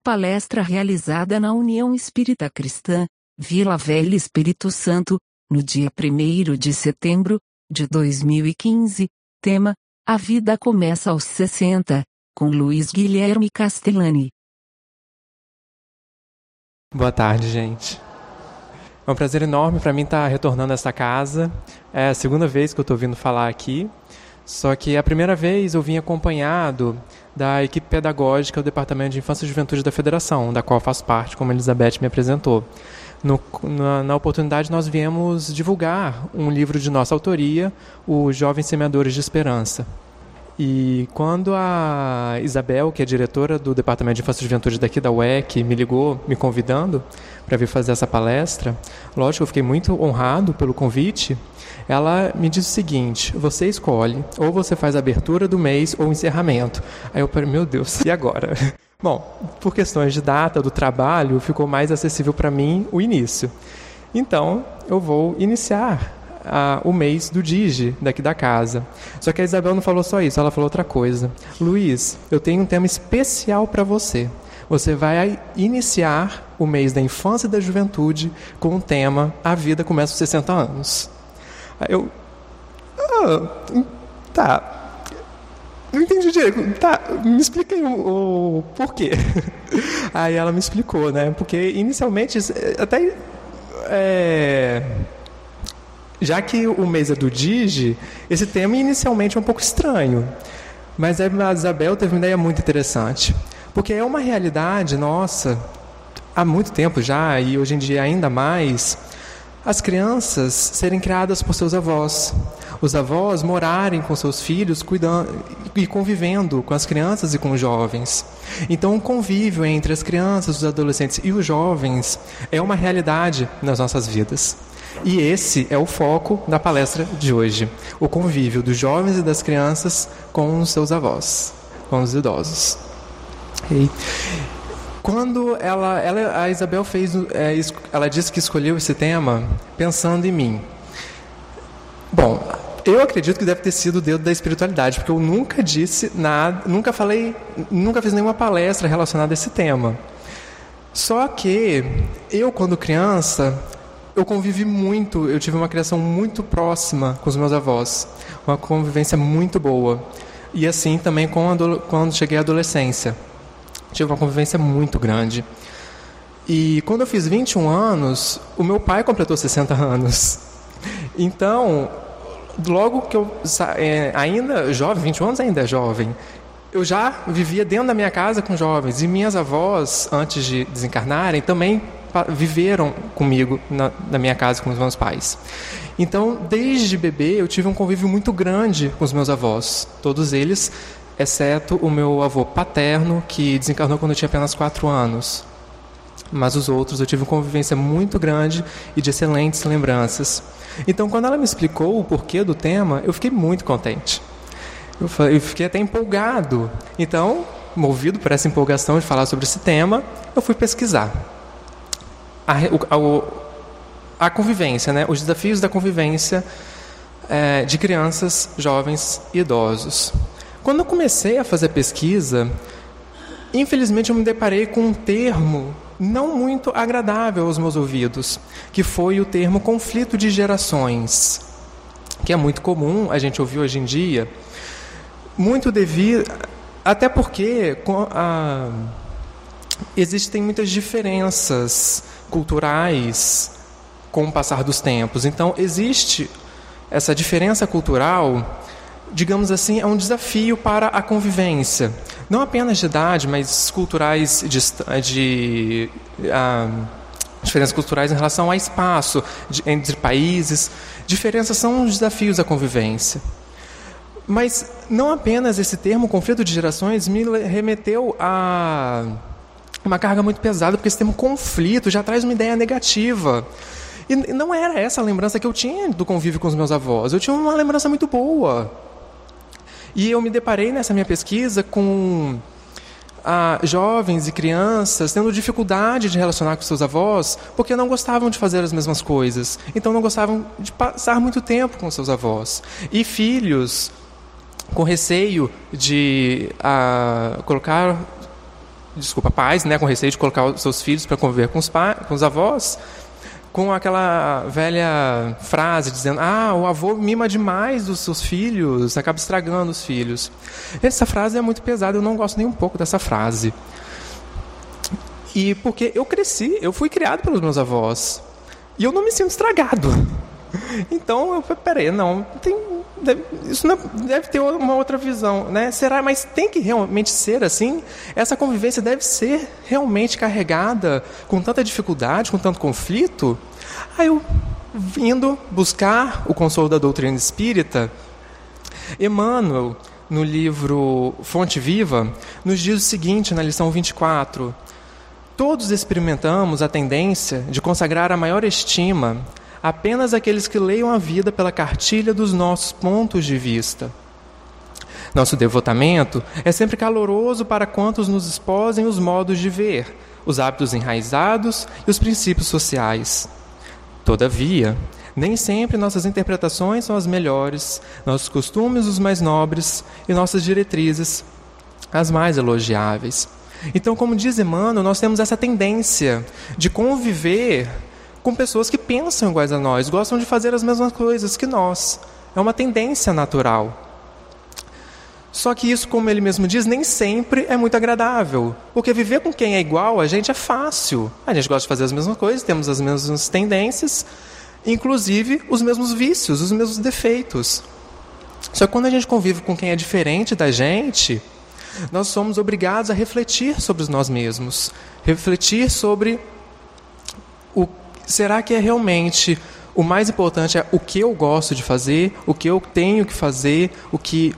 palestra realizada na União Espírita Cristã, Vila Velha Espírito Santo, no dia 1º de setembro de 2015, tema: A vida começa aos 60, com Luiz Guilherme Castellani. Boa tarde, gente. É um prazer enorme para mim estar retornando a esta casa. É a segunda vez que eu estou vindo falar aqui, só que a primeira vez eu vim acompanhado da equipe pedagógica do Departamento de Infância e Juventude da Federação, da qual faço parte, como a Elizabeth me apresentou. Na oportunidade, nós viemos divulgar um livro de nossa autoria, Os Jovens Semeadores de Esperança. E quando a Isabel, que é diretora do Departamento de Infância e Juventude daqui da UEC, me ligou, me convidando para vir fazer essa palestra, lógico, eu fiquei muito honrado pelo convite. Ela me disse o seguinte: você escolhe, ou você faz a abertura do mês ou o encerramento. Aí eu falei, meu Deus, e agora? Bom, por questões de data do trabalho, ficou mais acessível para mim o início. Então, eu vou iniciar o mês do Digi daqui da casa. Só que a Isabel não falou só isso, ela falou outra coisa. Luiz, eu tenho um tema especial para você. Você vai iniciar o mês da infância e da juventude com o tema A Vida Começa aos 60 anos. Aí eu... tá... Não entendi direito. Tá, me explica aí o porquê. Aí ela me explicou, né? Porque inicialmente, até... já que o mês é do Digi, esse tema inicialmente é um pouco estranho. Mas a Isabel teve uma ideia muito interessante. Porque é uma realidade nossa, há muito tempo já, e hoje em dia ainda mais, as crianças serem criadas por seus avós. Os avós morarem com seus filhos, cuidando e convivendo com as crianças e com os jovens. Então, o convívio entre as crianças, os adolescentes e os jovens é uma realidade nas nossas vidas. E esse é o foco da palestra de hoje: o convívio dos jovens e das crianças com os seus avós, com os idosos. E quando a Isabel ela disse que escolheu esse tema pensando em mim. Bom, eu acredito que deve ter sido o dedo da espiritualidade, porque eu nunca disse nada, nunca fiz nenhuma palestra relacionada a esse tema. Só que eu, quando criança, eu convivi muito, eu tive uma criação muito próxima com os meus avós, uma convivência muito boa. E assim também quando cheguei à adolescência, tive uma convivência muito grande. E quando eu fiz 21 anos, o meu pai completou 60 anos. Então, logo que eu ainda jovem, 21 anos ainda é jovem, eu já vivia dentro da minha casa com jovens. E minhas avós, antes de desencarnarem, também viveram comigo na minha casa com os meus pais. Então, desde bebê, eu tive um convívio muito grande com os meus avós. Todos eles, exceto o meu avô paterno, que desencarnou quando eu tinha apenas 4 anos. Mas os outros eu tive uma convivência muito grande e de excelentes lembranças. Então, quando ela me explicou o porquê do tema, eu fiquei muito contente. Eu fiquei até empolgado. Então, movido por essa empolgação de falar sobre esse tema, eu fui pesquisar a convivência, né? Os desafios da convivência de crianças, jovens e idosos. Quando eu comecei a fazer pesquisa, infelizmente eu me deparei com um termo não muito agradável aos meus ouvidos, que foi o termo conflito de gerações, que é muito comum a gente ouvir hoje em dia, muito devido, até porque existem muitas diferenças culturais com o passar dos tempos. Então, existe essa diferença cultural, digamos assim, é um desafio para a convivência. Não apenas de idade, mas culturais, diferenças culturais em relação ao espaço, entre países. Diferenças são os desafios da convivência. Mas não apenas esse termo, conflito de gerações, me remeteu a uma carga muito pesada, porque esse termo conflito já traz uma ideia negativa. E não era essa a lembrança que eu tinha do convívio com os meus avós. Eu tinha uma lembrança muito boa. E eu me deparei nessa minha pesquisa com jovens e crianças tendo dificuldade de relacionar com seus avós porque não gostavam de fazer as mesmas coisas. Então não gostavam de passar muito tempo com seus avós. E filhos com receio de colocar pais, né, com receio de colocar os seus filhos para conviver com os avós, com aquela velha frase dizendo: o avô mima demais dos seus filhos, acaba estragando os filhos. Essa frase é muito pesada, eu não gosto nem um pouco dessa frase. E porque eu fui criado pelos meus avós, e eu não me sinto estragado. Então, eu falei, peraí, isso não deve ter uma outra visão, né? Será? Mas tem que realmente ser assim? Essa convivência deve ser realmente carregada com tanta dificuldade, com tanto conflito? Aí eu, indo buscar o consolo da doutrina espírita, Emmanuel, no livro Fonte Viva, nos diz o seguinte, na lição 24: todos experimentamos a tendência de consagrar a maior estima apenas aqueles que leiam a vida pela cartilha dos nossos pontos de vista. Nosso devotamento é sempre caloroso para quantos nos exposem os modos de ver, os hábitos enraizados e os princípios sociais. Todavia, nem sempre nossas interpretações são as melhores, nossos costumes os mais nobres e nossas diretrizes as mais elogiáveis. Então, como diz Emmanuel, nós temos essa tendência de conviver com pessoas que pensam iguais a nós, gostam de fazer as mesmas coisas que nós. É uma tendência natural. Só que isso, como ele mesmo diz, nem sempre é muito agradável. Porque viver com quem é igual a gente é fácil. A gente gosta de fazer as mesmas coisas, temos as mesmas tendências, inclusive os mesmos vícios, os mesmos defeitos. Só que quando a gente convive com quem é diferente da gente, nós somos obrigados a refletir sobre nós mesmos. Refletir sobre será que é realmente o mais importante é o que eu gosto de fazer, o que eu tenho que fazer, o que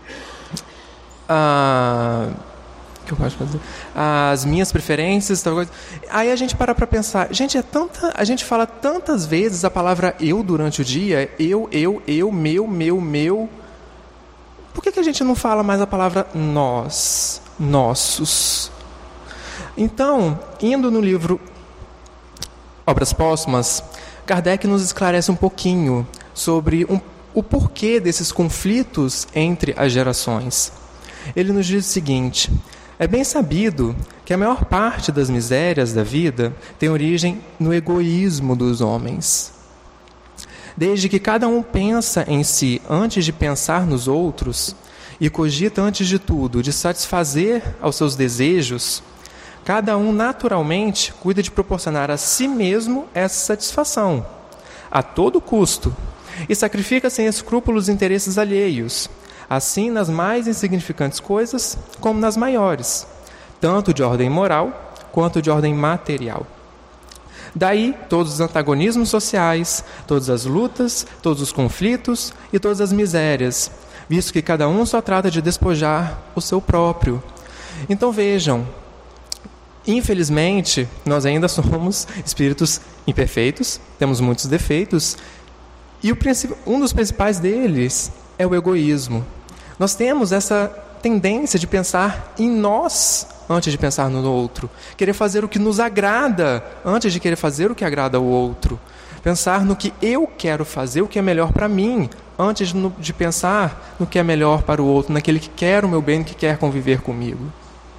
eu gosto de fazer, as minhas preferências, tal coisa. Aí a gente para pensar, gente, a gente fala tantas vezes a palavra eu durante o dia, eu, meu. Por que a gente não fala mais a palavra nós, nossos? Então, indo no livro Obras Póstumas, Kardec nos esclarece um pouquinho sobre o porquê desses conflitos entre as gerações. Ele nos diz o seguinte: é bem sabido que a maior parte das misérias da vida tem origem no egoísmo dos homens. Desde que cada um pensa em si antes de pensar nos outros e cogita antes de tudo de satisfazer aos seus desejos, cada um naturalmente cuida de proporcionar a si mesmo essa satisfação, a todo custo, e sacrifica sem escrúpulos interesses alheios, assim nas mais insignificantes coisas como nas maiores, tanto de ordem moral quanto de ordem material. Daí todos os antagonismos sociais, todas as lutas, todos os conflitos e todas as misérias, visto que cada um só trata de despojar o seu próprio. Então vejam, infelizmente, nós ainda somos espíritos imperfeitos, temos muitos defeitos, e um dos principais deles é o egoísmo. Nós temos essa tendência de pensar em nós antes de pensar no outro, querer fazer o que nos agrada antes de querer fazer o que agrada ao outro, pensar no que eu quero fazer, o que é melhor para mim, antes de pensar no que é melhor para o outro, naquele que quer o meu bem, que quer conviver comigo.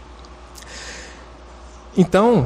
Então,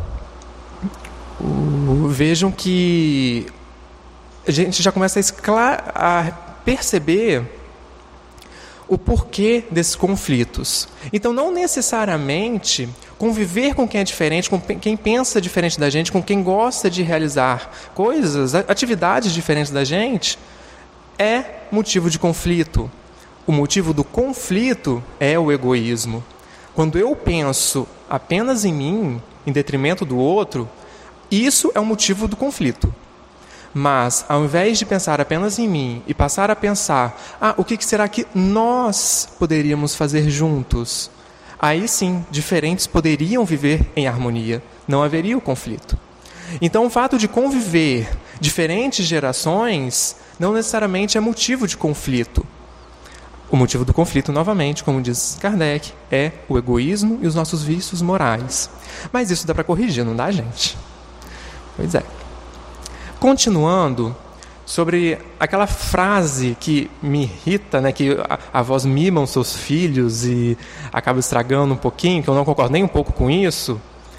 vejam que a gente já começa a perceber o porquê desses conflitos. Então, não necessariamente conviver com quem é diferente, com quem pensa diferente da gente, com quem gosta de realizar coisas, atividades diferentes da gente, é motivo de conflito. O motivo do conflito é o egoísmo. Quando eu penso apenas em mim, em detrimento do outro, isso é o motivo do conflito. Mas, ao invés de pensar apenas em mim e passar a pensar, o que será que nós poderíamos fazer juntos? Aí sim, diferentes poderiam viver em harmonia, não haveria o conflito. Então, o fato de conviver diferentes gerações não necessariamente é motivo de conflito. O motivo do conflito, novamente, como diz Kardec, é o egoísmo e os nossos vícios morais. Mas isso dá para corrigir, não dá, gente? Pois é. Continuando, sobre aquela frase que me irrita, né, que avós mimam seus filhos e acaba estragando um pouquinho, que eu não concordo nem um pouco com isso.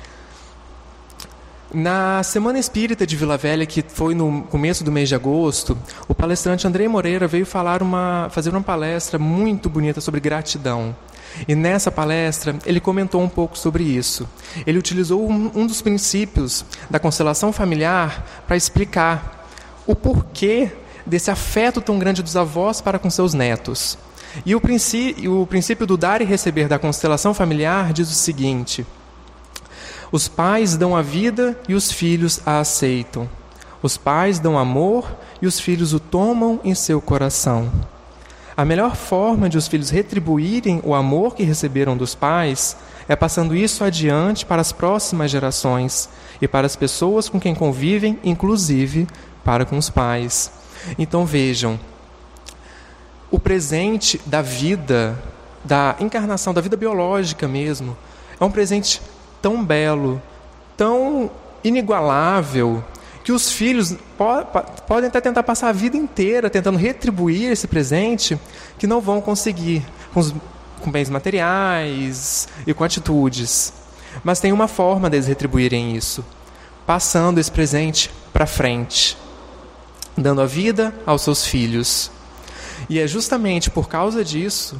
Na Semana Espírita de Vila Velha, que foi no começo do mês de agosto, o palestrante Andrei Moreira veio fazer uma palestra muito bonita sobre gratidão. E nessa palestra, ele comentou um pouco sobre isso. Ele utilizou um dos princípios da constelação familiar para explicar o porquê desse afeto tão grande dos avós para com seus netos. E o princípio do dar e receber da constelação familiar diz o seguinte: os pais dão a vida e os filhos a aceitam. Os pais dão amor e os filhos o tomam em seu coração. A melhor forma de os filhos retribuírem o amor que receberam dos pais é passando isso adiante para as próximas gerações e para as pessoas com quem convivem, inclusive para com os pais. Então vejam, o presente da vida, da encarnação, da vida biológica mesmo, é um presente tão belo, tão inigualável, que os filhos podem até tentar passar a vida inteira tentando retribuir esse presente, que não vão conseguir com bens materiais e com atitudes. Mas tem uma forma deles retribuírem isso, passando esse presente para frente, dando a vida aos seus filhos. E é justamente por causa disso,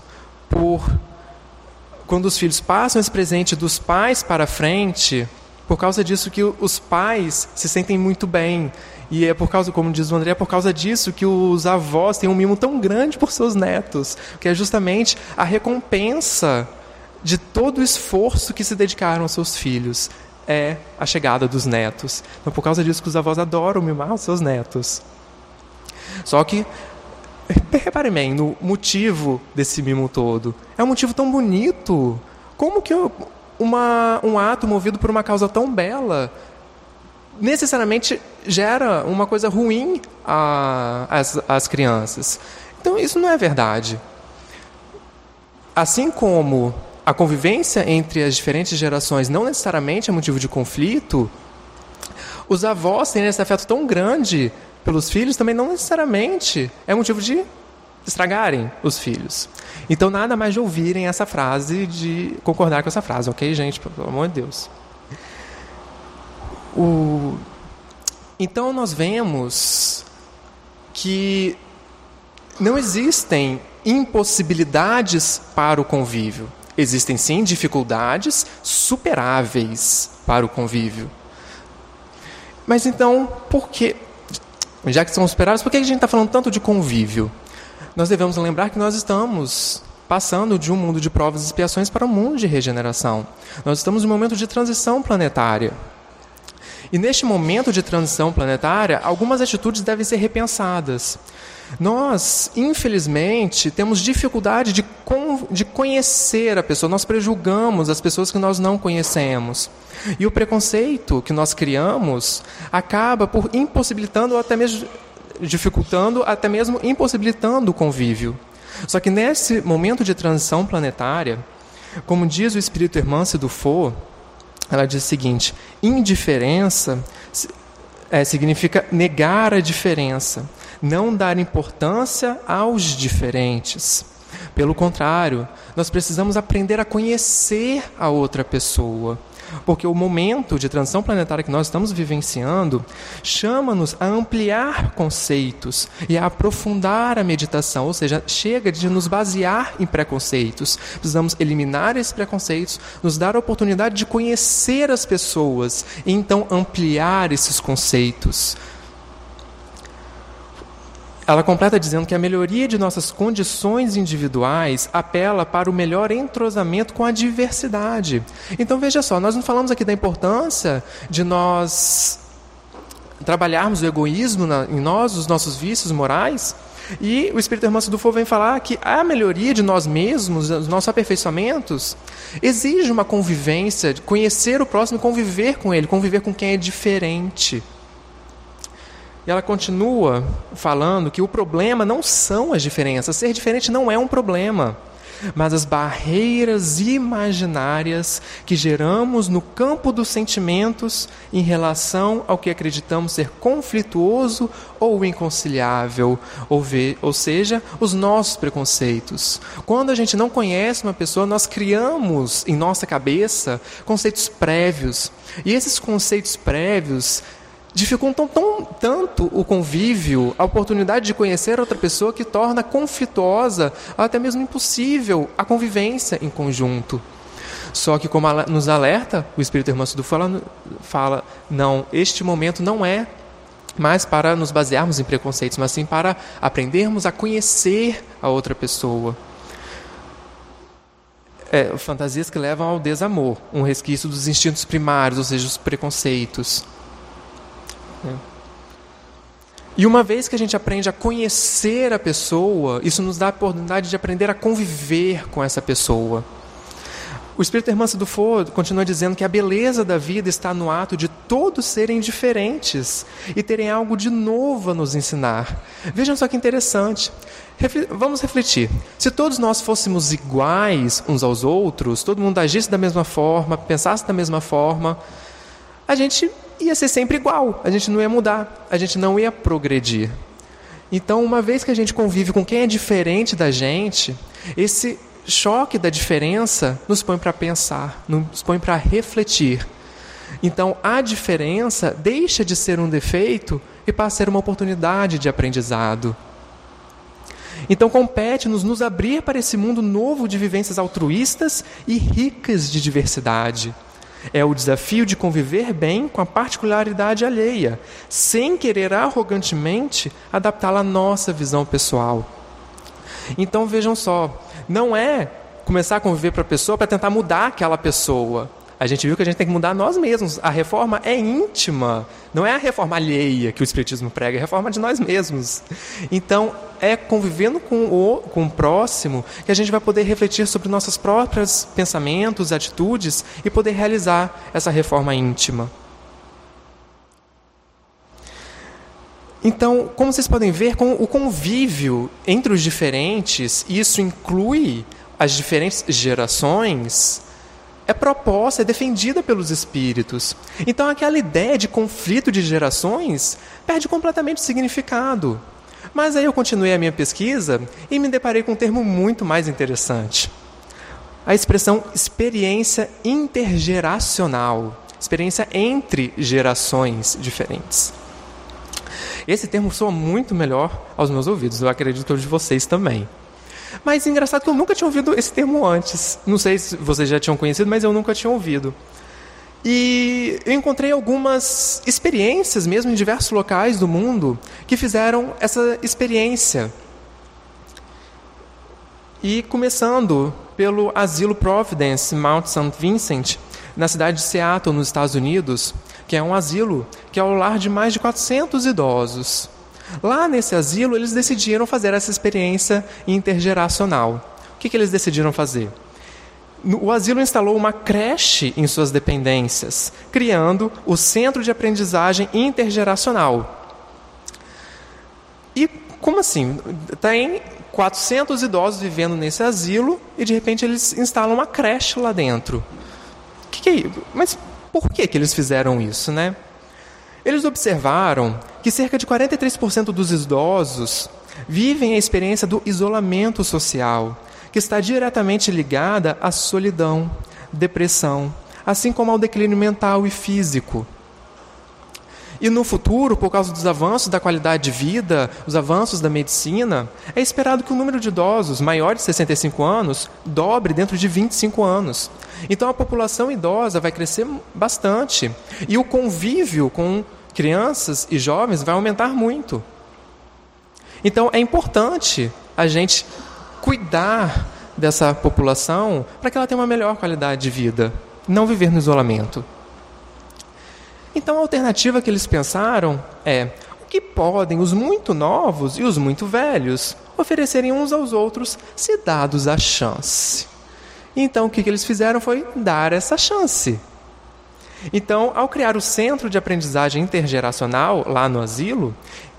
quando os filhos passam esse presente dos pais para frente, por causa disso que os pais se sentem muito bem. E é por causa, como diz o André, é por causa disso que os avós têm um mimo tão grande por seus netos, que é justamente a recompensa de todo o esforço que se dedicaram aos seus filhos. É a chegada dos netos. Então, por causa disso que os avós adoram mimar os seus netos. Só que, reparem bem, no motivo desse mimo todo. É um motivo tão bonito. Como que um ato movido por uma causa tão bela necessariamente gera uma coisa ruim às crianças? Então, isso não é verdade. Assim como a convivência entre as diferentes gerações não necessariamente é motivo de conflito, os avós têm esse afeto tão grande pelos filhos também não necessariamente é motivo de estragarem os filhos. Então, nada mais de ouvirem essa frase, de concordar com essa frase, ok, gente? Pelo amor de Deus. Então, nós vemos que não existem impossibilidades para o convívio. Existem, sim, dificuldades superáveis para o convívio. Mas, então, por que... Já que são superáveis, por que a gente está falando tanto de convívio? Nós devemos lembrar que nós estamos passando de um mundo de provas e expiações para um mundo de regeneração. Nós estamos em um momento de transição planetária. E neste momento de transição planetária, algumas atitudes devem ser repensadas. Nós, infelizmente, temos dificuldade de conhecer a pessoa. Nós prejulgamos as pessoas que nós não conhecemos. E o preconceito que nós criamos acaba por impossibilitando ou até mesmo dificultando, até mesmo impossibilitando o convívio. Só que nesse momento de transição planetária, como diz o espírito Hermance Dufour, ela diz o seguinte: indiferença significa negar a diferença, não dar importância aos diferentes. Pelo contrário, nós precisamos aprender a conhecer a outra pessoa, porque o momento de transição planetária que nós estamos vivenciando chama-nos a ampliar conceitos e a aprofundar a meditação, ou seja, chega de nos basear em preconceitos. Precisamos eliminar esses preconceitos, nos dar a oportunidade de conhecer as pessoas e então ampliar esses conceitos. Ela completa dizendo que a melhoria de nossas condições individuais apela para o melhor entrosamento com a diversidade. Então, veja só, nós não falamos aqui da importância de nós trabalharmos o egoísmo em nós, os nossos vícios morais, e o Espírito Hermance Dufour vem falar que a melhoria de nós mesmos, os nossos aperfeiçoamentos, exige uma convivência, de conhecer o próximo e conviver com ele, conviver com quem é diferente. E ela continua falando que o problema não são as diferenças. Ser diferente não é um problema. mas as barreiras imaginárias que geramos no campo dos sentimentos em relação ao que acreditamos ser conflituoso ou inconciliável, ou seja, os nossos preconceitos. Quando a gente não conhece uma pessoa, nós criamos em nossa cabeça conceitos prévios, e esses conceitos prévios dificultam tanto o convívio, a oportunidade de conhecer outra pessoa, que torna conflituosa, até mesmo impossível, a convivência em conjunto. Só que, como nos alerta, o Espírito Irmão Sudu fala, não, este momento não é mais para nos basearmos em preconceitos, mas sim para aprendermos a conhecer a outra pessoa. Fantasias que levam ao desamor, um resquício dos instintos primários, ou seja, os preconceitos. E uma vez que a gente aprende a conhecer a pessoa, isso nos dá a oportunidade de aprender a conviver com essa pessoa. O Espírito Irmã do Fogo continua dizendo que a beleza da vida está no ato de todos serem diferentes e terem algo de novo a nos ensinar. Vejam só que interessante. Vamos refletir. Se todos nós fôssemos iguais uns aos outros, todo mundo agisse da mesma forma, pensasse da mesma forma, a gente ia ser sempre igual, a gente não ia mudar, a gente não ia progredir. Então, uma vez que a gente convive com quem é diferente da gente, esse choque da diferença nos põe para pensar, nos põe para refletir. Então, a diferença deixa de ser um defeito e passa a ser uma oportunidade de aprendizado. Então, compete-nos nos abrir para esse mundo novo de vivências altruístas e ricas de diversidade. É o desafio de conviver bem com a particularidade alheia, sem querer arrogantemente adaptá-la à nossa visão pessoal. Então, vejam só, não é começar a conviver para a pessoa para tentar mudar aquela pessoa. A gente viu que a gente tem que mudar nós mesmos. A reforma é íntima, não é a reforma alheia que o Espiritismo prega, é a reforma de nós mesmos. Então, é convivendo com o próximo que a gente vai poder refletir sobre nossos próprios pensamentos, atitudes e poder realizar essa reforma íntima. Então, como vocês podem ver, com o convívio entre os diferentes, isso inclui as diferentes gerações, é proposta, é defendida pelos espíritos. Então, aquela ideia de conflito de gerações perde completamente o significado. Mas aí eu continuei a minha pesquisa e me deparei com um termo muito mais interessante. A expressão experiência intergeracional, experiência entre gerações diferentes. Esse termo soa muito melhor aos meus ouvidos, eu acredito que aos de vocês também. Mas engraçado que eu nunca tinha ouvido esse termo antes. Não sei se vocês já tinham conhecido, mas eu nunca tinha ouvido. E eu encontrei algumas experiências mesmo em diversos locais do mundo que fizeram essa experiência. E começando pelo Asilo Providence, Mount St. Vincent, na cidade de Seattle, nos Estados Unidos, que é um asilo que é o lar de mais de 400 idosos. Lá nesse asilo, eles decidiram fazer essa experiência intergeracional. O que eles decidiram fazer? O asilo instalou uma creche em suas dependências, criando o Centro de Aprendizagem Intergeracional. E como assim? Tem 400 idosos vivendo nesse asilo e, de repente, eles instalam uma creche lá dentro. Que é isso? Mas por que eles fizeram isso, né? Eles observaram que cerca de 43% dos idosos vivem a experiência do isolamento social, que está diretamente ligada à solidão, depressão, assim como ao declínio mental e físico. E no futuro, por causa dos avanços da qualidade de vida, os avanços da medicina, é esperado que o número de idosos maiores de 65 anos dobre dentro de 25 anos. Então a população idosa vai crescer bastante e o convívio com crianças e jovens vai aumentar muito. Então é importante a gente cuidar dessa população para que ela tenha uma melhor qualidade de vida, não viver no isolamento. Então a alternativa que eles pensaram é: o que podem os muito novos e os muito velhos oferecerem uns aos outros se dados a chance? Então o que eles fizeram foi dar essa chance. Então, ao criar o Centro de Aprendizagem Intergeracional lá no asilo,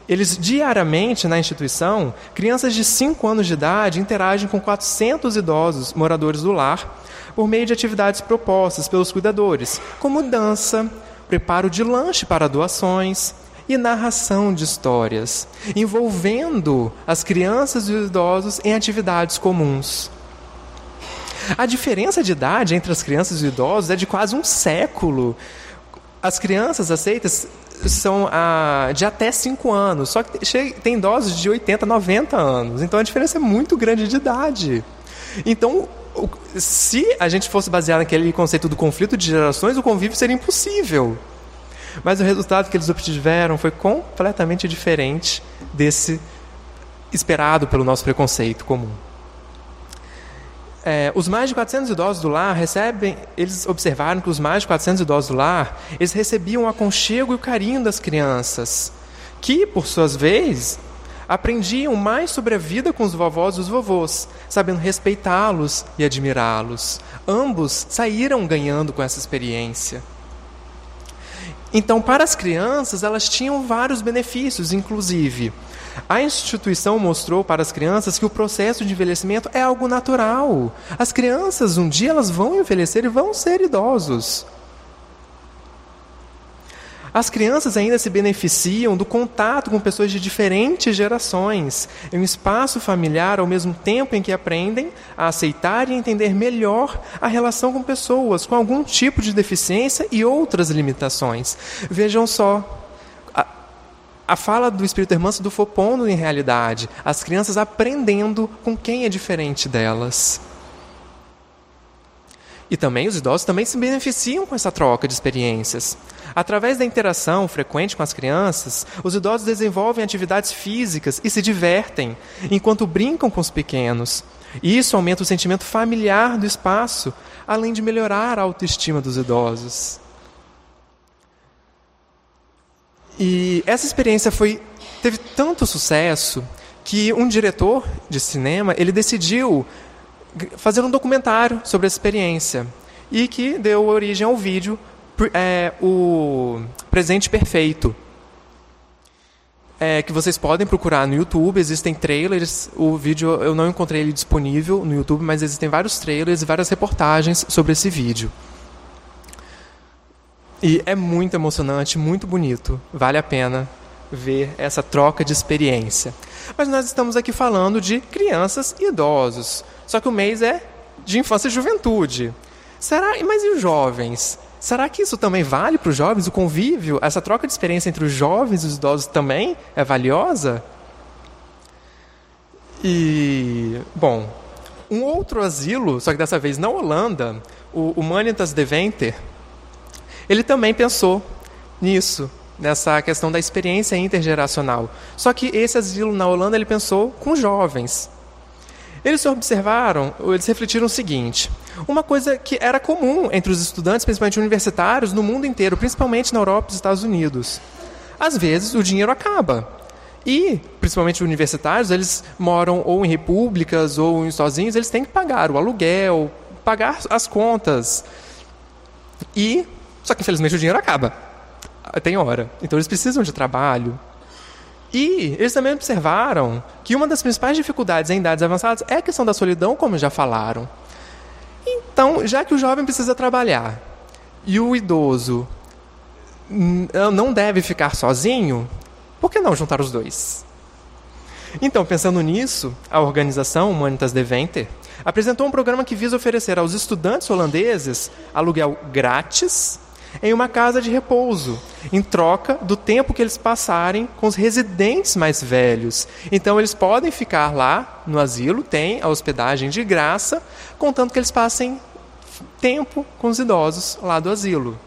Eles diariamente, na instituição, crianças de 5 anos de idade interagem com 400 idosos moradores do lar por meio de atividades propostas pelos cuidadores, como dança, preparo de lanche para doações e narração de histórias, envolvendo as crianças e os idosos em atividades comuns. A diferença de idade entre as crianças e os idosos é de quase um século. As crianças aceitas são de até 5 anos, só que tem idosos de 80, 90 anos. Então a diferença é muito grande de idade. Então, se a gente fosse basear naquele conceito do conflito de gerações, o convívio seria impossível. Mas o resultado que eles obtiveram foi completamente diferente desse esperado pelo nosso preconceito comum. Os mais de 400 idosos do lar eles observaram que os mais de 400 idosos do lar, eles recebiam o aconchego e o carinho das crianças, que, por suas vezes, aprendiam mais sobre a vida com os vovós e os vovôs, sabendo respeitá-los e admirá-los. Ambos saíram ganhando com essa experiência. Então, para as crianças, elas tinham vários benefícios, inclusive. A instituição mostrou para as crianças que o processo de envelhecimento é algo natural. As crianças, um dia, elas vão envelhecer e vão ser idosos. As crianças ainda se beneficiam do contato com pessoas de diferentes gerações, em um espaço familiar ao mesmo tempo em que aprendem a aceitar e entender melhor a relação com pessoas com algum tipo de deficiência e outras limitações. Vejam só, a fala do Espírito Hermâncio do Fopondo em realidade, as crianças aprendendo com quem é diferente delas. E também os idosos também se beneficiam com essa troca de experiências. Através da interação frequente com as crianças, os idosos desenvolvem atividades físicas e se divertem, enquanto brincam com os pequenos. Isso aumenta o sentimento familiar do espaço, além de melhorar a autoestima dos idosos. E essa experiência teve tanto sucesso que um diretor de cinema ele decidiu fazer um documentário sobre essa experiência e que deu origem ao vídeo O Presente Perfeito, que vocês podem procurar no YouTube. Existem trailers, o vídeo eu não encontrei ele disponível no YouTube, mas existem vários trailers e várias reportagens sobre esse vídeo. E é muito emocionante, muito bonito, vale a pena ver essa troca de experiência. Mas nós estamos aqui falando de crianças e idosos, só que o mês é de infância e juventude. Mas e os jovens? Será que isso também vale para os jovens? O convívio, essa troca de experiência entre os jovens e os idosos também é valiosa? E, bom, um outro asilo, só que dessa vez na Holanda, o Humanitas Deventer, ele também pensou nisso, nessa questão da experiência intergeracional. Só que esse asilo na Holanda ele pensou com jovens. Eles refletiram o seguinte: uma coisa que era comum entre os estudantes, principalmente universitários, no mundo inteiro, principalmente na Europa e nos Estados Unidos. Às vezes, o dinheiro acaba. E, principalmente universitários, eles moram ou em repúblicas ou sozinhos, eles têm que pagar o aluguel, pagar as contas. Só que, infelizmente, o dinheiro acaba. Tem hora. Então, eles precisam de trabalho. E eles também observaram que uma das principais dificuldades em idades avançadas é a questão da solidão, como já falaram. Então, já que o jovem precisa trabalhar e o idoso não deve ficar sozinho, por que não juntar os dois? Então, pensando nisso, a organização Humanitas Deventer apresentou um programa que visa oferecer aos estudantes holandeses aluguel grátis em uma casa de repouso, em troca do tempo que eles passarem com os residentes mais velhos. Então, eles podem ficar lá no asilo, tem a hospedagem de graça, contanto que eles passem tempo com os idosos lá do asilo.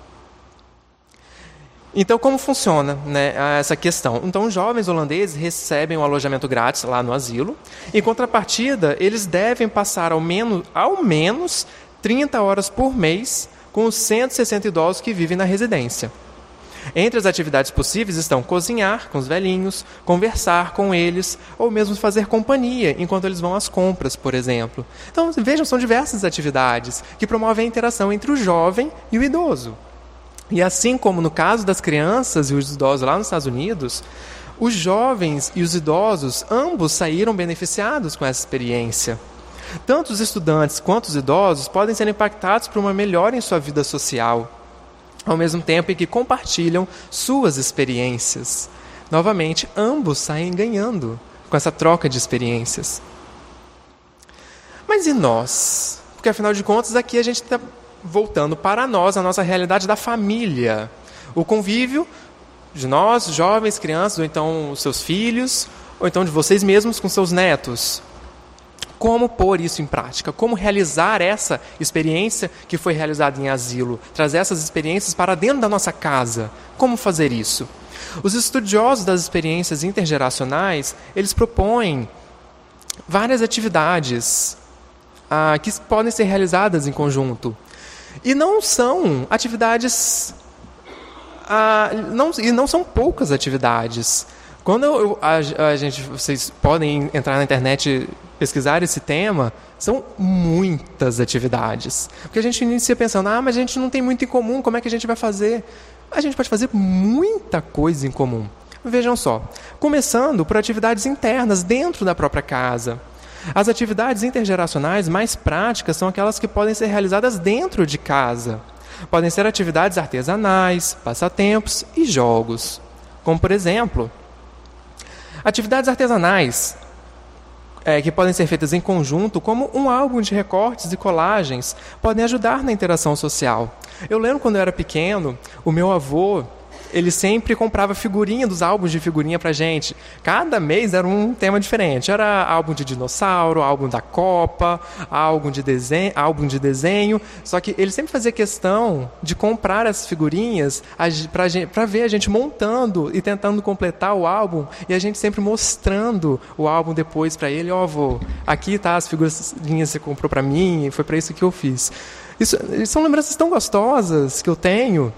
Então, como funciona, né, essa questão? Então, os jovens holandeses recebem um alojamento grátis lá no asilo. Em contrapartida, eles devem passar ao menos 30 horas por mês com os 160 idosos que vivem na residência. Entre as atividades possíveis estão cozinhar com os velhinhos, conversar com eles, ou mesmo fazer companhia enquanto eles vão às compras, por exemplo. Então, vejam, são diversas atividades que promovem a interação entre o jovem e o idoso. E assim como no caso das crianças e os idosos lá nos Estados Unidos, Os jovens e os idosos, ambos saíram beneficiados com essa experiência. Tanto os estudantes quanto os idosos podem ser impactados por uma melhora em sua vida social, ao mesmo tempo em que compartilham suas experiências. Novamente, ambos saem ganhando com essa troca de experiências. Mas e nós? Porque, afinal de contas, aqui a gente está voltando para nós, a nossa realidade da família. O convívio de nós, jovens, crianças, ou então os seus filhos, ou então de vocês mesmos com seus netos. Como pôr isso em prática? Como realizar essa experiência que foi realizada em asilo? Trazer essas experiências para dentro da nossa casa. Como fazer isso? Os estudiosos das experiências intergeracionais, eles propõem várias atividades que podem ser realizadas em conjunto. E não são atividades... não são poucas atividades. Quando vocês podem entrar na internet, pesquisar esse tema, são muitas atividades. Porque a gente inicia pensando, mas a gente não tem muito em comum, como é que a gente vai fazer? A gente pode fazer muita coisa em comum. Vejam só, começando por atividades internas dentro da própria casa. As atividades intergeracionais mais práticas são aquelas que podem ser realizadas dentro de casa. Podem ser atividades artesanais, passatempos e jogos. Como, por exemplo, atividades artesanais que podem ser feitas em conjunto, como um álbum de recortes e colagens, podem ajudar na interação social. Eu lembro quando eu era pequeno, o meu avô, ele sempre comprava figurinha dos álbuns de figurinha pra gente. Cada mês era um tema diferente. Era álbum de dinossauro, álbum da Copa, álbum de desenho. Só que ele sempre fazia questão de comprar essas figurinhas para ver a gente montando e tentando completar o álbum. E a gente sempre mostrando o álbum depois para ele. Avô, aqui tá as figurinhas que você comprou para mim, e foi para isso que eu fiz. Isso são lembranças tão gostosas que eu tenho.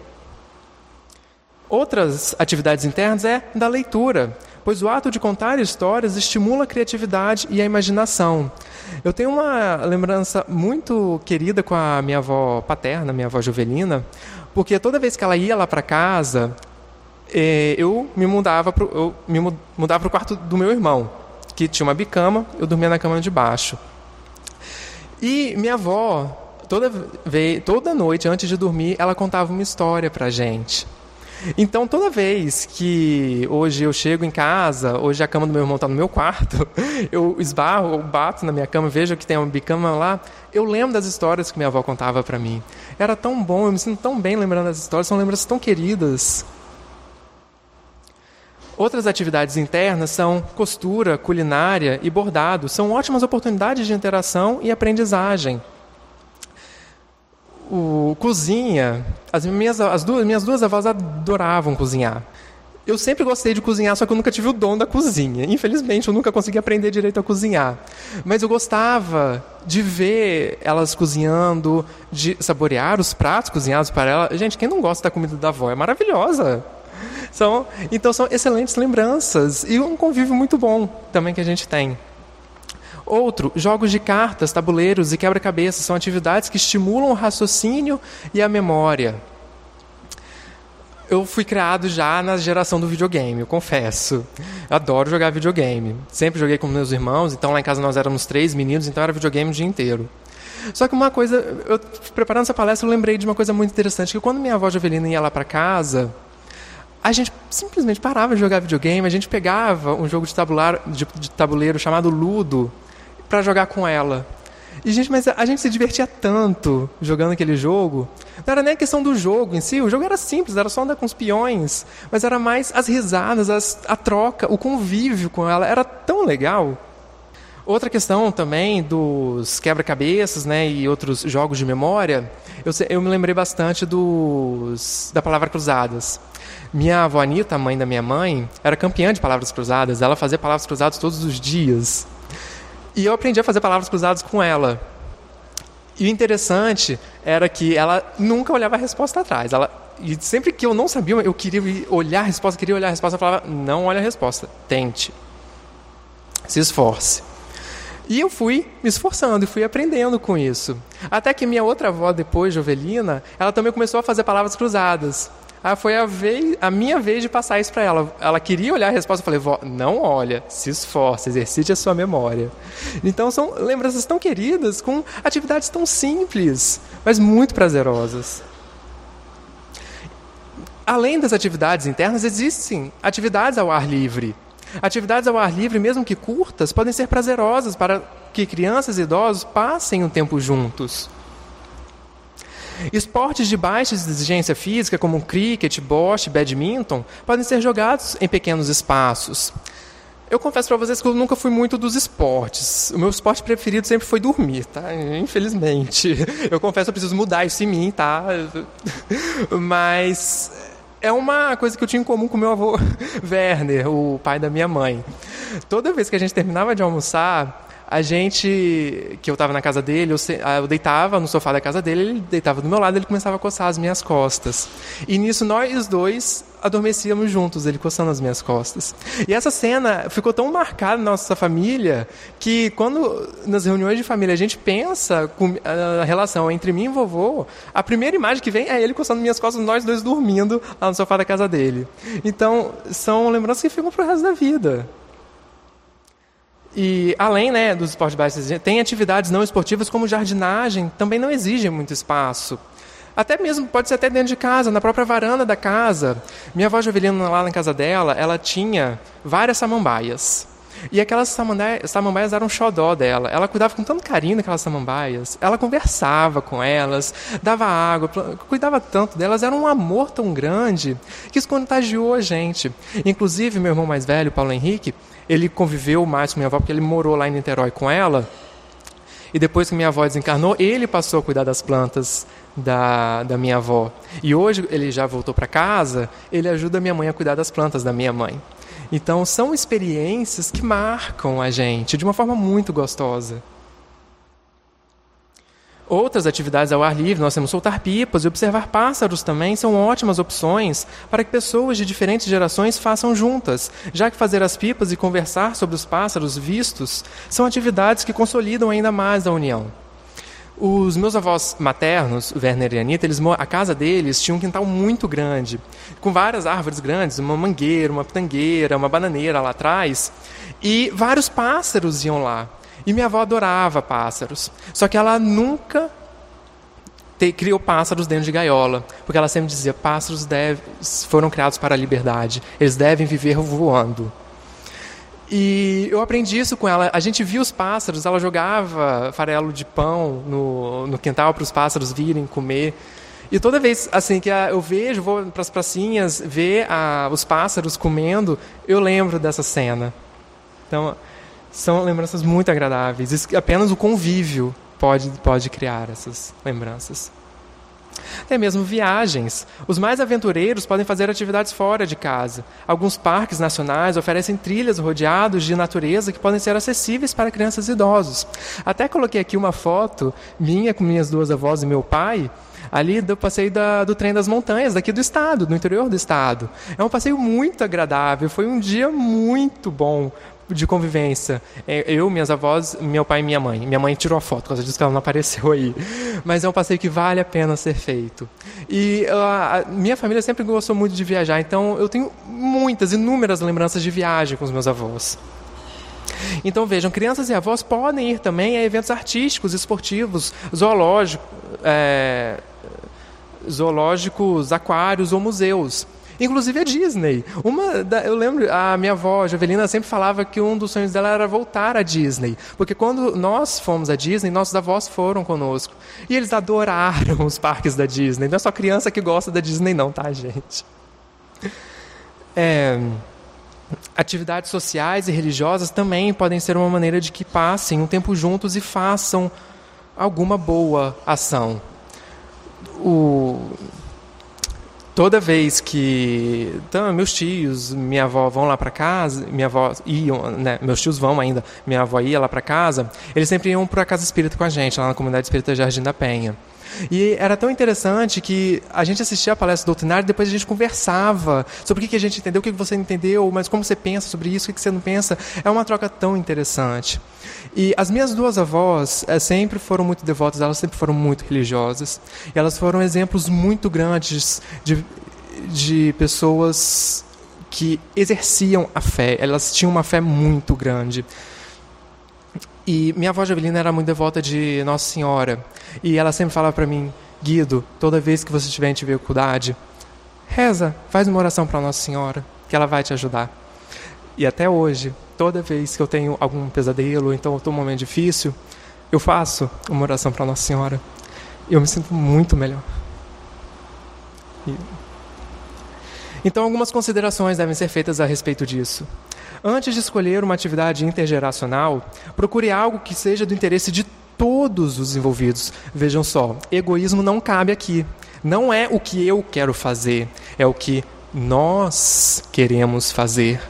Outras atividades internas é da leitura, pois o ato de contar histórias estimula a criatividade e a imaginação. Eu tenho uma lembrança muito querida com a minha avó paterna, minha avó Jovelina, porque toda vez que ela ia lá para casa, eu me mudava para o quarto do meu irmão, que tinha uma bicama, eu dormia na cama de baixo. E minha avó, toda noite, antes de dormir, ela contava uma história para a gente. Então, toda vez que hoje eu chego em casa, hoje a cama do meu irmão está no meu quarto, eu esbarro, eu bato na minha cama, vejo que tem uma bicama lá, eu lembro das histórias que minha avó contava para mim. Era tão bom, eu me sinto tão bem lembrando das histórias, são lembranças tão queridas. Outras atividades internas são costura, culinária e bordado. São ótimas oportunidades de interação e aprendizagem. Cozinha, as minhas duas avós adoravam cozinhar. Eu sempre gostei de cozinhar, só que eu nunca tive o dom da cozinha. Infelizmente, eu nunca consegui aprender direito a cozinhar. Mas eu gostava de ver elas cozinhando, de saborear os pratos cozinhados para elas. Gente, quem não gosta da comida da avó? É maravilhosa. Então são excelentes lembranças e um convívio muito bom também que a gente tem. Outro, jogos de cartas, tabuleiros e quebra-cabeças são atividades que estimulam o raciocínio e a memória. Eu fui criado já na geração do videogame, eu confesso. Eu adoro jogar videogame. Sempre joguei com meus irmãos, então lá em casa nós éramos 3 meninos, então era videogame o dia inteiro. Só que uma coisa, eu preparando essa palestra, eu lembrei de uma coisa muito interessante, que quando minha avó Jovelina ia lá para casa, a gente simplesmente parava de jogar videogame, a gente pegava um jogo de tabuleiro chamado Ludo, para jogar com ela. E, gente, mas a gente se divertia tanto jogando aquele jogo. Não era nem a questão do jogo em si, o jogo era simples, era só andar com os peões, mas era mais as risadas, a troca, o convívio com ela, era tão legal. Outra questão também dos quebra-cabeças, né, e outros jogos de memória, eu me lembrei bastante da palavra cruzadas. Minha avó Anita, a mãe da minha mãe, era campeã de palavras cruzadas, ela fazia palavras cruzadas todos os dias. E eu aprendi a fazer palavras cruzadas com ela. E o interessante era que ela nunca olhava a resposta atrás. E sempre que eu não sabia, eu queria olhar a resposta, eu falava, não olha a resposta, tente. Se esforce. E eu fui me esforçando e fui aprendendo com isso. Até que minha outra avó, depois, Jovelina, ela também começou a fazer palavras cruzadas. Foi a minha vez de passar isso para ela. Ela queria olhar a resposta, eu falei, vó, não olha, se esforce, exercite a sua memória. Então são lembranças tão queridas, com atividades tão simples, mas muito prazerosas. Além das atividades internas, existem atividades ao ar livre. Atividades ao ar livre, mesmo que curtas, podem ser prazerosas para que crianças e idosos passem um tempo juntos. Esportes de baixa exigência física, como cricket, boche, badminton, podem ser jogados em pequenos espaços. Eu confesso para vocês que eu nunca fui muito dos esportes. O meu esporte preferido sempre foi dormir, tá? Infelizmente. Eu confesso que eu preciso mudar isso em mim, tá? Mas é uma coisa que eu tinha em comum com meu avô Werner, o pai da minha mãe. Toda vez que a gente terminava de almoçar, que eu estava na casa dele, eu deitava no sofá da casa dele, ele deitava do meu lado, ele começava a coçar as minhas costas. E nisso nós dois adormecíamos juntos, ele coçando as minhas costas. E essa cena ficou tão marcada na nossa família, que quando nas reuniões de família a gente pensa a relação entre mim e vovô, a primeira imagem que vem é ele coçando minhas costas, nós dois dormindo lá no sofá da casa dele. Então, são lembranças que ficam pro resto da vida. E além, dos esportes baixos, tem atividades não esportivas como jardinagem, também não exigem muito espaço. Até mesmo, pode ser até dentro de casa, na própria varanda da casa. Minha avó Jovelina, lá na casa dela, ela tinha várias samambaias. E aquelas samambaias eram um xodó dela. Ela cuidava com tanto carinho daquelas samambaias. Ela conversava com elas, dava água, cuidava tanto delas. Era um amor tão grande que isso contagiou a gente. Inclusive, meu irmão mais velho, Paulo Henrique, ele conviveu mais com minha avó porque ele morou lá em Niterói com ela. E depois que minha avó desencarnou, ele passou a cuidar das plantas da minha avó. E hoje ele já voltou para casa, ele ajuda a minha mãe a cuidar das plantas da minha mãe. Então são experiências que marcam a gente de uma forma muito gostosa. Outras atividades ao ar livre, nós temos soltar pipas e observar pássaros também, são ótimas opções para que pessoas de diferentes gerações façam juntas, já que fazer as pipas e conversar sobre os pássaros vistos são atividades que consolidam ainda mais a união. Os meus avós maternos, Werner e Anita, a casa deles tinha um quintal muito grande, com várias árvores grandes, uma mangueira, uma pitangueira, uma bananeira lá atrás, e vários pássaros iam lá. E minha avó adorava pássaros, só que ela nunca criou pássaros dentro de gaiola, porque ela sempre dizia, pássaros foram criados para a liberdade, eles devem viver voando. E eu aprendi isso com ela. A gente via os pássaros, ela jogava farelo de pão no quintal para os pássaros virem comer. E toda vez assim que eu vou para as pracinhas ver os pássaros comendo, eu lembro dessa cena. Então, são lembranças muito agradáveis. Apenas o convívio pode criar essas lembranças. Até mesmo viagens. Os mais aventureiros podem fazer atividades fora de casa. Alguns parques nacionais oferecem trilhas rodeados de natureza que podem ser acessíveis para crianças e idosos. Até coloquei aqui uma foto minha com minhas duas avós e meu pai, ali do passeio do Trem das Montanhas, daqui do estado, do interior do estado. É um passeio muito agradável, foi um dia muito bom de convivência. Eu, minhas avós, meu pai e minha mãe. Minha mãe tirou a foto, por causa disso que ela não apareceu aí. Mas é um passeio que vale a pena ser feito. E a minha família sempre gostou muito de viajar, então eu tenho inúmeras lembranças de viagem com os meus avós. Então vejam, crianças e avós podem ir também a eventos artísticos, esportivos, zoológicos, aquários ou museus. Inclusive a Disney. Eu lembro, a minha avó, Jovelina, sempre falava que um dos sonhos dela era voltar à Disney. Porque quando nós fomos à Disney, nossos avós foram conosco. E eles adoraram os parques da Disney. Não é só criança que gosta da Disney não, tá, gente? Atividades sociais e religiosas também podem ser uma maneira de que passem um tempo juntos e façam alguma boa ação. Toda vez que meus tios, minha avó vão lá para casa, meus tios vão ainda, minha avó ia lá para casa, eles sempre iam para a Casa Espírita com a gente, lá na Comunidade Espírita Jardim da Penha. E era tão interessante que a gente assistia a palestra doutrinária e depois a gente conversava sobre o que a gente entendeu, o que você entendeu, mas como você pensa sobre isso, o que você não pensa. É uma troca tão interessante. E as minhas duas avós sempre foram muito devotas, elas sempre foram muito religiosas. E elas foram exemplos muito grandes de pessoas que exerciam a fé. Elas tinham uma fé muito grande. E minha avó Javelina era muito devota de Nossa Senhora. E ela sempre falava para mim: Guido, toda vez que você estiver em dificuldade, reza, faz uma oração para Nossa Senhora, que ela vai te ajudar. E até hoje, toda vez que eu tenho algum pesadelo, então eu estou num momento difícil, eu faço uma oração para Nossa Senhora. E eu me sinto muito melhor. Então, algumas considerações devem ser feitas a respeito disso. Antes de escolher uma atividade intergeracional, procure algo que seja do interesse de todos os envolvidos. Vejam só, egoísmo não cabe aqui. Não é o que eu quero fazer, é o que nós queremos fazer.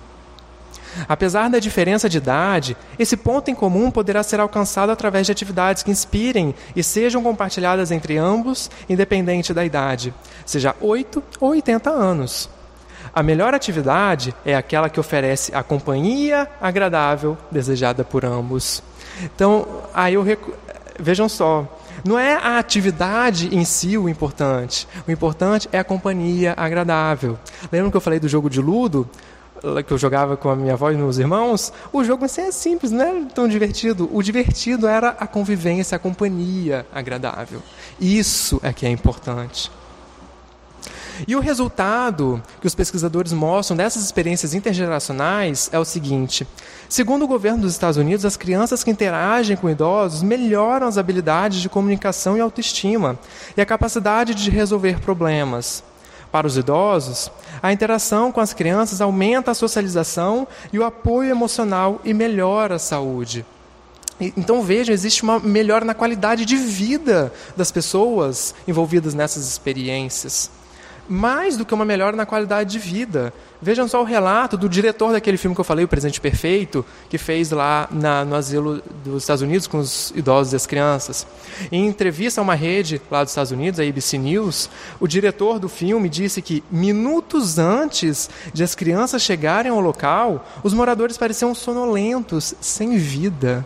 Apesar da diferença de idade, esse ponto em comum poderá ser alcançado através de atividades que inspirem e sejam compartilhadas entre ambos, independente da idade, seja 8 ou 80 anos. A melhor atividade é aquela que oferece a companhia agradável desejada por ambos. Então, vejam só, não é a atividade em si o importante é a companhia agradável. Lembram que eu falei do jogo de Ludo, que eu jogava com a minha avó e meus irmãos? O jogo assim é simples, não era tão divertido. O divertido era a convivência, a companhia agradável. Isso é que é importante. E o resultado que os pesquisadores mostram dessas experiências intergeracionais é o seguinte: segundo o governo dos Estados Unidos, as crianças que interagem com idosos melhoram as habilidades de comunicação e autoestima e a capacidade de resolver problemas. Para os idosos, a interação com as crianças aumenta a socialização e o apoio emocional e melhora a saúde. Então vejam, existe uma melhora na qualidade de vida das pessoas envolvidas nessas experiências. Mais do que uma melhora na qualidade de vida. Vejam só o relato do diretor daquele filme que eu falei, O Presente Perfeito, que fez lá no asilo dos Estados Unidos com os idosos e as crianças. Em entrevista a uma rede lá dos Estados Unidos, a ABC News, o diretor do filme disse que minutos antes de as crianças chegarem ao local, os moradores pareciam sonolentos, sem vida.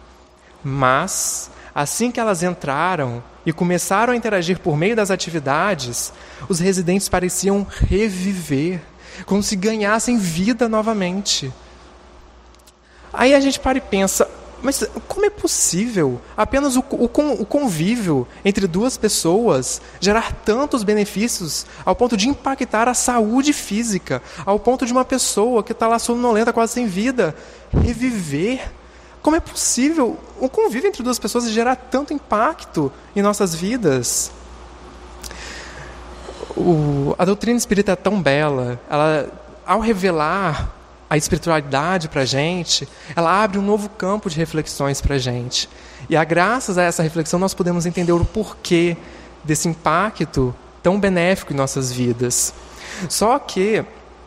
Mas, assim que elas entraram e começaram a interagir por meio das atividades, os residentes pareciam reviver, como se ganhassem vida novamente. Aí a gente para e pensa, mas como é possível apenas o convívio entre duas pessoas gerar tantos benefícios ao ponto de impactar a saúde física, ao ponto de uma pessoa que está lá sonolenta, quase sem vida, reviver? Como é possível o convívio entre duas pessoas gerar tanto impacto em nossas vidas? A doutrina espírita é tão bela. Ela, ao revelar a espiritualidade para a gente, ela abre um novo campo de reflexões para a gente. E graças a essa reflexão nós podemos entender o porquê desse impacto tão benéfico em nossas vidas. Só que,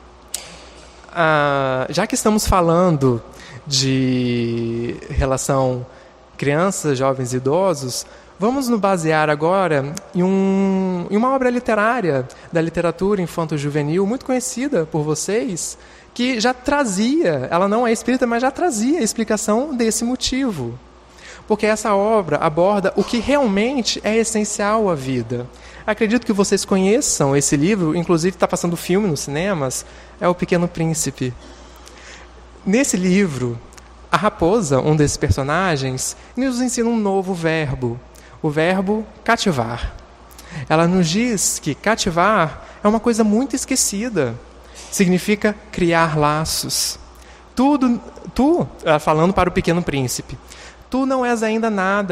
já que estamos falando de relação crianças, jovens e idosos, vamos nos basear agora em uma obra literária da literatura infanto-juvenil muito conhecida por vocês, que já trazia, ela não é espírita, mas já trazia a explicação desse motivo. Porque essa obra aborda o que realmente é essencial à vida. Acredito que vocês conheçam esse livro, inclusive está passando filme nos cinemas, é O Pequeno Príncipe. Nesse livro, a raposa, um desses personagens, nos ensina um novo verbo, o verbo cativar. Ela nos diz que cativar é uma coisa muito esquecida. Significa criar laços. Falando para o Pequeno Príncipe, tu não és ainda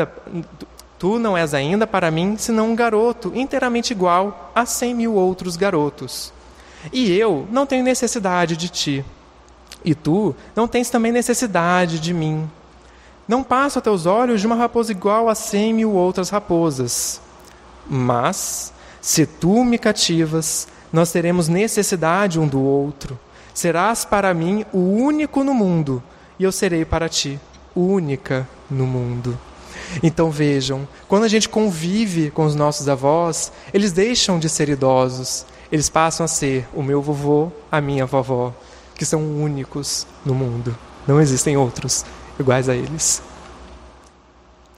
para mim senão um garoto inteiramente igual a 100.000 outros garotos. E eu não tenho necessidade de ti. E tu não tens também necessidade de mim. Não passo a teus olhos de uma raposa igual a 100.000 outras raposas. Mas, se tu me cativas, nós teremos necessidade um do outro. Serás para mim o único no mundo, e eu serei para ti única no mundo. Então vejam, quando a gente convive com os nossos avós, eles deixam de ser idosos. Eles passam a ser o meu vovô, a minha vovó, que são únicos no mundo. Não existem outros iguais a eles.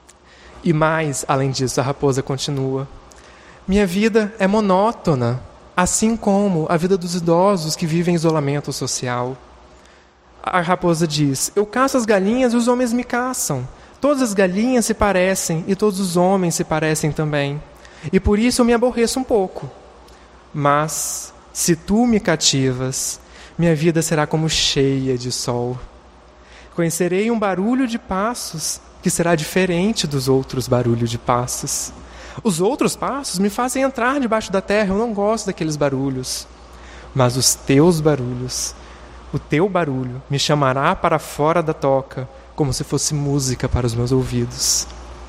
E mais, além disso, a raposa continua. Minha vida é monótona. assim como a vida dos idosos que vivem em isolamento social. A raposa diz: eu caço as galinhas e os homens me caçam. Todas as galinhas se parecem e todos os homens se parecem também. E por isso eu me aborreço um pouco. Mas, se tu me cativas, minha vida será como cheia de sol. Conhecerei um barulho de passos que será diferente dos outros barulhos de passos. Os outros passos me fazem entrar debaixo da terra, eu não gosto daqueles barulhos. Mas os teus barulhos, o teu barulho, me chamará para fora da toca, como se fosse música para os meus ouvidos.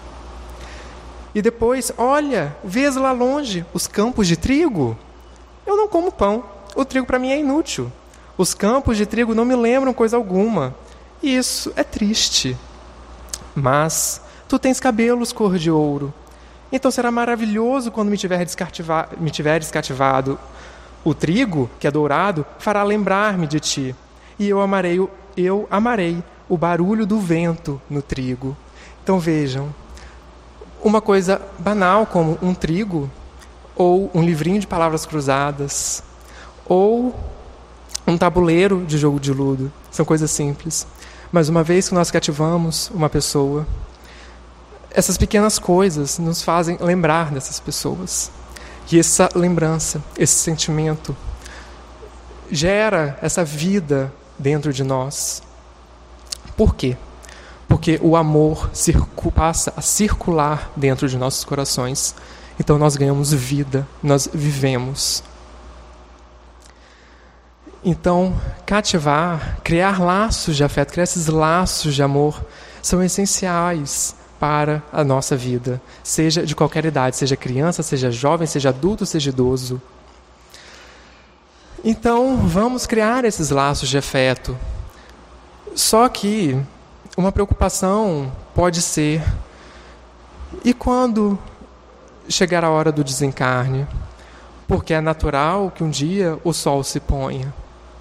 E depois, olha, vês lá longe os campos de trigo? Eu não como pão, o trigo para mim é inútil. Os campos de trigo não me lembram coisa alguma. E isso é triste. Mas tu tens cabelos cor de ouro. Então será maravilhoso quando me tiveres cativado. O trigo, que é dourado, fará lembrar-me de ti. E eu amarei o barulho do vento no trigo. Então vejam, uma coisa banal como um trigo, ou um livrinho de palavras cruzadas, ou um tabuleiro de jogo de ludo. São coisas simples. Mas uma vez que nós cativamos uma pessoa, essas pequenas coisas nos fazem lembrar dessas pessoas. E essa lembrança, esse sentimento, gera essa vida dentro de nós. Por quê? Porque o amor passa a circular dentro de nossos corações. Então nós ganhamos vida, nós vivemos. Então, cativar, criar laços de afeto, criar esses laços de amor, são essenciais para a nossa vida, seja de qualquer idade, seja criança, seja jovem, seja adulto, seja idoso. Então, vamos criar esses laços de afeto. Só que uma preocupação pode ser: e quando chegar a hora do desencarne? Porque é natural que um dia o sol se ponha.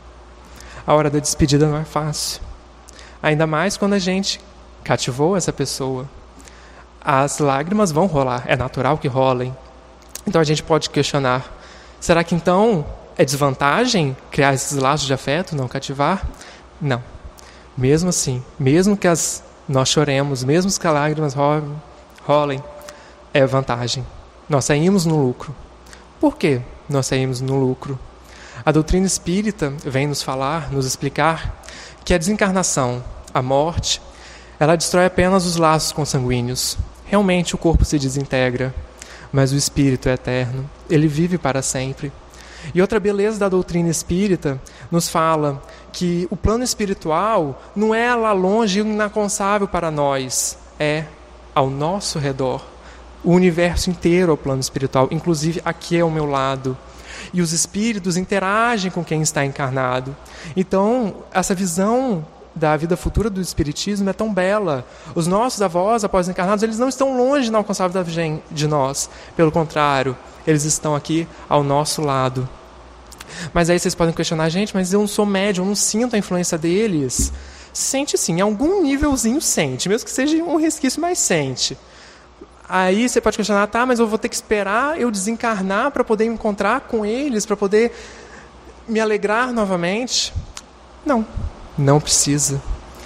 A hora da despedida não é fácil. Ainda mais quando a gente cativou essa pessoa. As lágrimas vão rolar, é natural que rolem. Então a gente pode questionar: será que então é desvantagem criar esses laços de afeto, não cativar? Não. Mesmo assim, mesmo que nós choremos, mesmo que as lágrimas rolem, é vantagem. Nós saímos no lucro. Por que nós saímos no lucro? A doutrina espírita vem nos falar, nos explicar que a desencarnação, a morte, ela destrói apenas os laços consanguíneos. Realmente o corpo se desintegra, mas o espírito é eterno, ele vive para sempre. E outra beleza da doutrina espírita nos fala que o plano espiritual não é lá longe e inalcançável para nós, é ao nosso redor. O universo inteiro é o plano espiritual, inclusive aqui ao meu lado. E os espíritos interagem com quem está encarnado. Então, essa visão da vida futura do espiritismo é tão bela. Os nossos avós, após encarnados, eles não estão longe, inalcançável de nós. Pelo contrário, eles estão aqui ao nosso lado. Mas aí vocês podem questionar: gente, mas eu não sou médium, eu não sinto a influência deles. Sente sim, em algum nívelzinho sente, mesmo que seja um resquício, mas sente. Aí você pode questionar: tá, mas eu vou ter que esperar eu desencarnar para poder me encontrar com eles, para poder me alegrar novamente? Não, não precisa.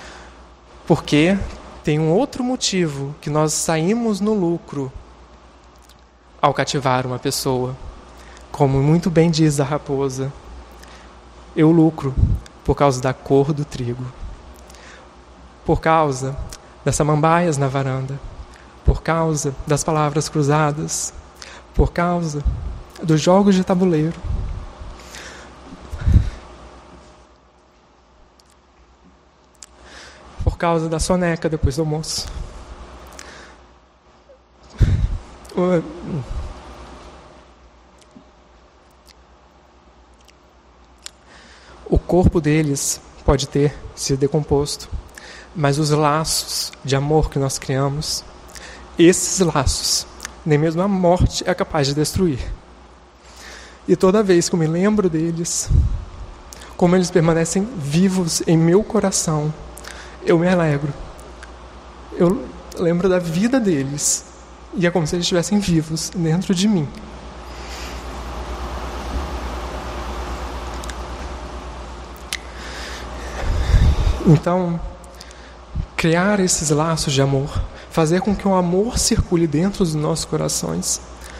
Porque tem um outro motivo que nós saímos no lucro ao cativar uma pessoa. Como muito bem diz a raposa, eu lucro por causa da cor do trigo, por causa das samambaias na varanda, por causa das palavras cruzadas, por causa dos jogos de tabuleiro. Por causa da soneca depois do almoço. O corpo deles pode ter se decomposto, mas os laços de amor que nós criamos, esses laços, nem mesmo a morte é capaz de destruir. E toda vez que eu me lembro deles, como eles permanecem vivos em meu coração, eu me alegro. Eu lembro da vida deles, e é como se eles estivessem vivos dentro de mim. Então, criar esses laços de amor, fazer com que o amor circule dentro dos nossos corações,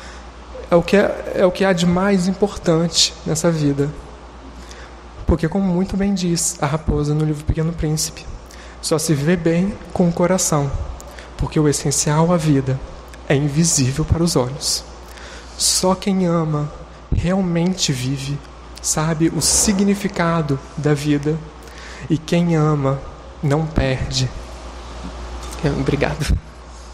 é o que há de mais importante nessa vida. Porque, como muito bem diz a raposa no livro Pequeno Príncipe, só se vê bem com o coração, porque o essencial à vida é invisível para os olhos. Só quem ama realmente vive, sabe o significado da vida, e quem ama não perde. Obrigado.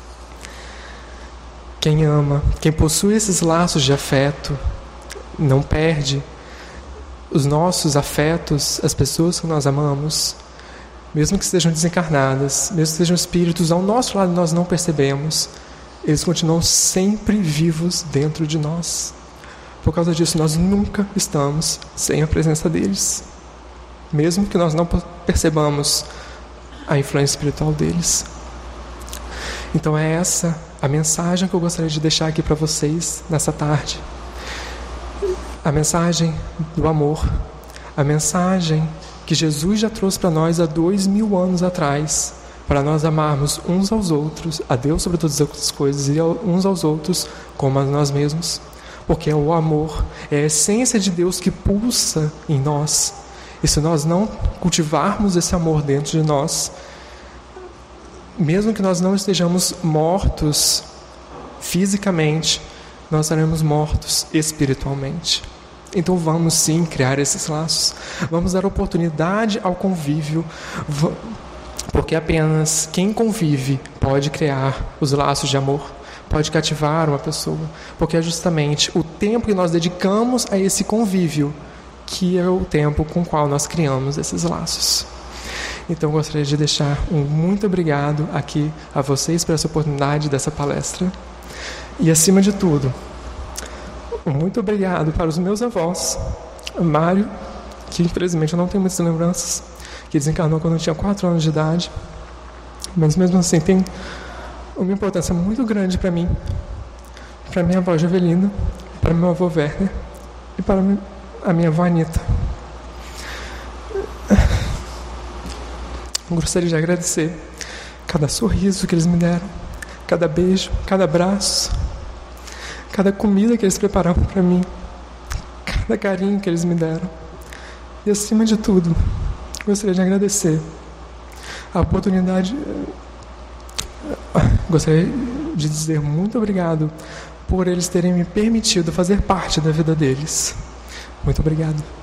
Quem ama, quem possui esses laços de afeto, não perde os nossos afetos, as pessoas que nós amamos, mesmo que estejam desencarnadas, mesmo que sejam espíritos ao nosso lado, nós não percebemos, eles continuam sempre vivos dentro de nós. Por causa disso, nós nunca estamos sem a presença deles, mesmo que nós não percebamos a influência espiritual deles. Então é essa a mensagem que eu gostaria de deixar aqui para vocês nessa tarde. A mensagem do amor, a mensagem que Jesus já trouxe para nós há 2000 anos atrás, para nós amarmos uns aos outros, a Deus sobre todas as outras coisas, e uns aos outros como a nós mesmos, porque o amor é a essência de Deus que pulsa em nós, e se nós não cultivarmos esse amor dentro de nós, mesmo que nós não estejamos mortos fisicamente, nós estaremos mortos espiritualmente. Então vamos sim criar esses laços, vamos dar oportunidade ao convívio, porque apenas quem convive pode criar os laços de amor, pode cativar uma pessoa, porque é justamente o tempo que nós dedicamos a esse convívio que é o tempo com o qual nós criamos esses laços. Então, eu gostaria de deixar um muito obrigado aqui a vocês por essa oportunidade dessa palestra. E, acima de tudo, um muito obrigado para os meus avós, Mário, que infelizmente eu não tenho muitas lembranças, que desencarnou quando eu tinha 4 anos de idade, mas mesmo assim tem uma importância muito grande para mim, para minha avó Jovelina, para meu avô Werner e para a minha avó Anita. Eu gostaria de agradecer cada sorriso que eles me deram, cada beijo, cada abraço, cada comida que eles prepararam para mim, cada carinho que eles me deram. E, acima de tudo, gostaria de agradecer a oportunidade. Gostaria de dizer muito obrigado por eles terem me permitido fazer parte da vida deles. Muito obrigado.